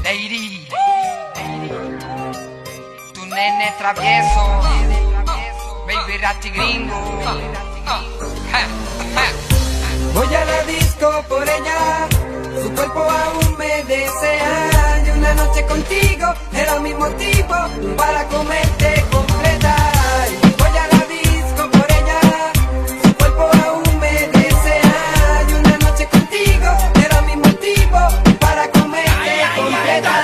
Eiri, tu nene travieso, baby rati gringo. Voy a la disco por ella, su cuerpo aún me desea. Y una noche contigo era mi motivo para comerte completa. Voy a la disco por ella, su cuerpo aún me desea. Y una noche contigo era mi motivo para comerte completa.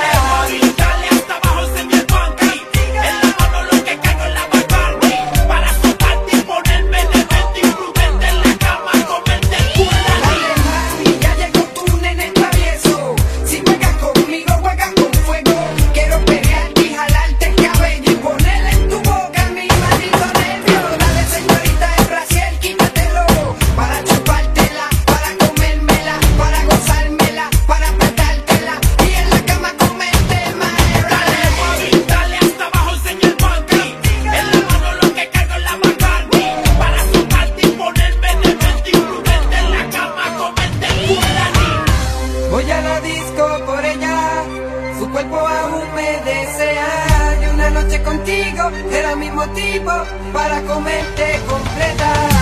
Voy a la disco por ella, su cuerpo aún me desea. Y una noche contigo era mi motivo para comerte completa.